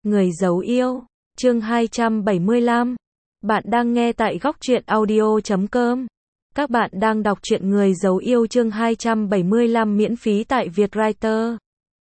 Người giấu yêu, chương 275. Bạn đang nghe tại góc truyện audio.com. Các bạn đang đọc truyện Người giấu yêu chương 275 miễn phí tại Vietwriter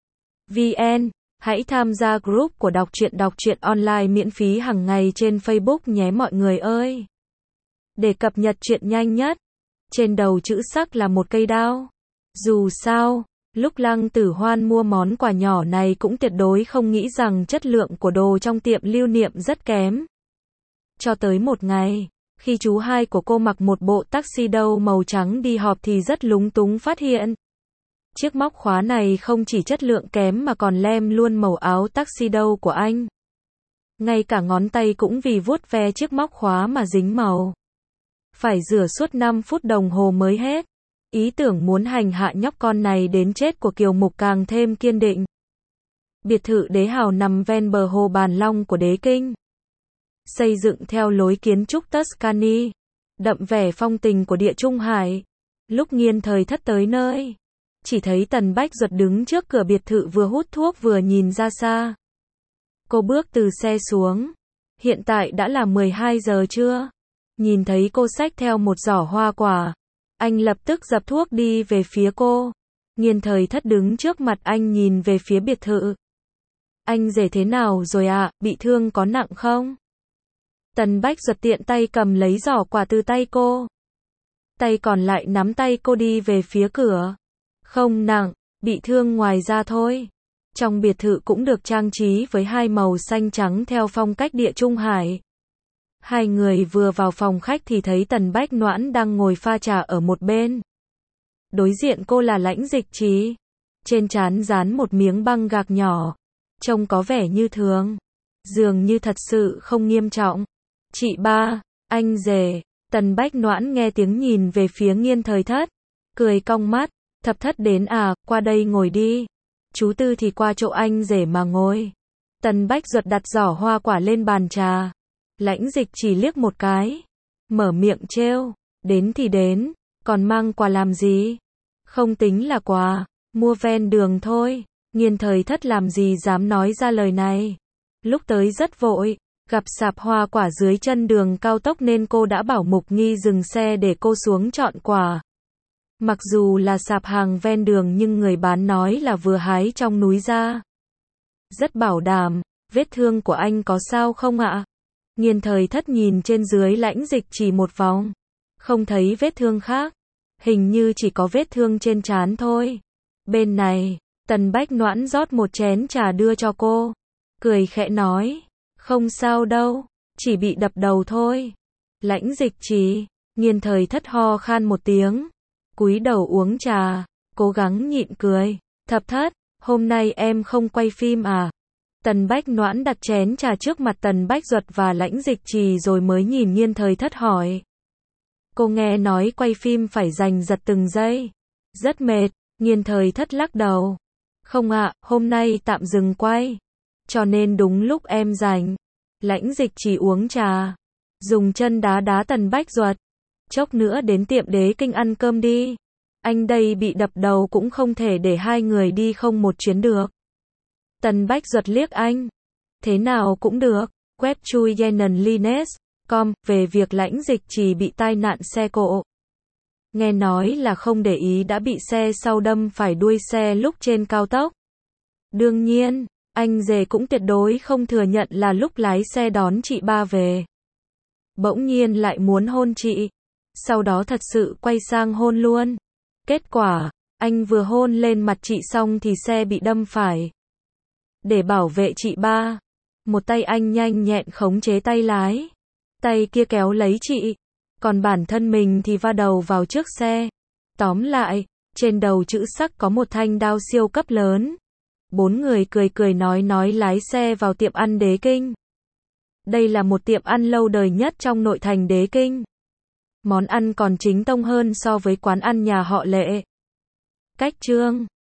VN. Hãy tham gia group của đọc truyện online miễn phí hàng ngày trên Facebook nhé mọi người ơi. Để cập nhật truyện nhanh nhất, trên đầu chữ sắc là một cây đao. Dù sao, lúc Lăng Tử Hoan mua món quà nhỏ này cũng tuyệt đối không nghĩ rằng chất lượng của đồ trong tiệm lưu niệm rất kém. Cho tới một ngày, khi chú hai của cô mặc một bộ tuxedo màu trắng đi họp thì rất lúng túng phát hiện. Chiếc móc khóa này không chỉ chất lượng kém mà còn lem luôn màu áo tuxedo của anh. Ngay cả ngón tay cũng vì vuốt ve chiếc móc khóa mà dính màu. Phải rửa suốt 5 phút đồng hồ mới hết. Ý tưởng muốn hành hạ nhóc con này đến chết của Kiều Mục càng thêm kiên định. Biệt thự đế hào nằm ven bờ hồ Bàn Long của đế kinh. Xây dựng theo lối kiến trúc Tuscany, đậm vẻ phong tình của Địa Trung Hải. Lúc Nghiên Thời Thất tới nơi, chỉ thấy Tần Bách Duật đứng trước cửa biệt thự vừa hút thuốc vừa nhìn ra xa. Cô bước từ xe xuống. Hiện tại đã là 12 giờ trưa. Nhìn thấy cô xách theo một giỏ hoa quả, anh lập tức dập thuốc đi về phía cô. Nghiên Thời Thất đứng trước mặt anh nhìn về phía biệt thự. Anh rể thế nào rồi ạ, bị thương có nặng không? Tần Bách Duật tiện tay cầm lấy giỏ quà từ tay cô. Tay còn lại nắm tay cô đi về phía cửa. Không nặng, bị thương ngoài ra thôi. Trong biệt thự cũng được trang trí với hai màu xanh trắng theo phong cách Địa Trung Hải. Hai người vừa vào phòng khách thì thấy Tần Bách Noãn đang ngồi pha trà ở một bên. Đối diện cô là Lãnh Dịch Trì. Trên trán dán một miếng băng gạc nhỏ. Trông có vẻ như thường. Dường như thật sự không nghiêm trọng. Chị ba, anh rể. Tần Bách Noãn nghe tiếng nhìn về phía Nghiên Thời Thất. Cười cong mắt. Thập Thất đến à, qua đây ngồi đi. Chú Tư thì qua chỗ anh rể mà ngồi. Tần Bách Duật đặt giỏ hoa quả lên bàn trà. Lãnh Dịch chỉ liếc một cái. Mở miệng trêu. Đến thì đến. Còn mang quà làm gì? Không tính là quà. Mua ven đường thôi. Nghiên Thời Thất làm gì dám nói ra lời này. Lúc tới rất vội. Gặp sạp hoa quả dưới chân đường cao tốc nên cô đã bảo Mục Nghi dừng xe để cô xuống chọn quà. Mặc dù là sạp hàng ven đường nhưng người bán nói là vừa hái trong núi ra. Rất bảo đảm. Vết thương của anh có sao không ạ? Nghiên Thời Thất nhìn trên dưới Lãnh Dịch chỉ một vòng. Không thấy vết thương khác. Hình như chỉ có vết thương trên trán thôi. Bên này, Tần Bách Noãn rót một chén trà đưa cho cô. Cười khẽ nói. Không sao đâu. Chỉ bị đập đầu thôi. Lãnh Dịch Trì. Nghiên Thời Thất ho khan một tiếng. Cúi đầu uống trà. Cố gắng nhịn cười. Thập Thất, hôm nay em không quay phim à? Tần Bách Noãn đặt chén trà trước mặt Tần Bách Duật và Lãnh Dịch Trì rồi mới nhìn Nghiên Thời Thất hỏi. Cô nghe nói quay phim phải giành giật từng giây. Rất mệt. Nghiên Thời Thất lắc đầu. Không ạ, hôm nay tạm dừng quay. Cho nên đúng lúc em rảnh. Lãnh Dịch Trì uống trà. Dùng chân đá đá Tần Bách Duật. Chốc nữa đến tiệm đế kinh ăn cơm đi. Anh đây bị đập đầu cũng không thể để hai người đi không một chuyến được. Tần Bách Duật liếc anh. Thế nào cũng được. Web chui yenenlines.com về việc Lãnh Dịch Trì bị tai nạn xe cộ. Nghe nói là không để ý đã bị xe sau đâm phải đuôi xe lúc trên cao tốc. Đương nhiên, anh rể cũng tuyệt đối không thừa nhận là lúc lái xe đón chị ba về. Bỗng nhiên lại muốn hôn chị. Sau đó thật sự quay sang hôn luôn. Kết quả, anh vừa hôn lên mặt chị xong thì xe bị đâm phải. Để bảo vệ chị ba, một tay anh nhanh nhẹn khống chế tay lái. Tay kia kéo lấy chị. Còn bản thân mình thì va đầu vào trước xe. Tóm lại, trên đầu chữ sắc có một thanh đao siêu cấp lớn. Bốn người cười cười nói lái xe vào tiệm ăn đế kinh. Đây là một tiệm ăn lâu đời nhất trong nội thành đế kinh. Món ăn còn chính tông hơn so với quán ăn nhà họ Lệ. Cách chương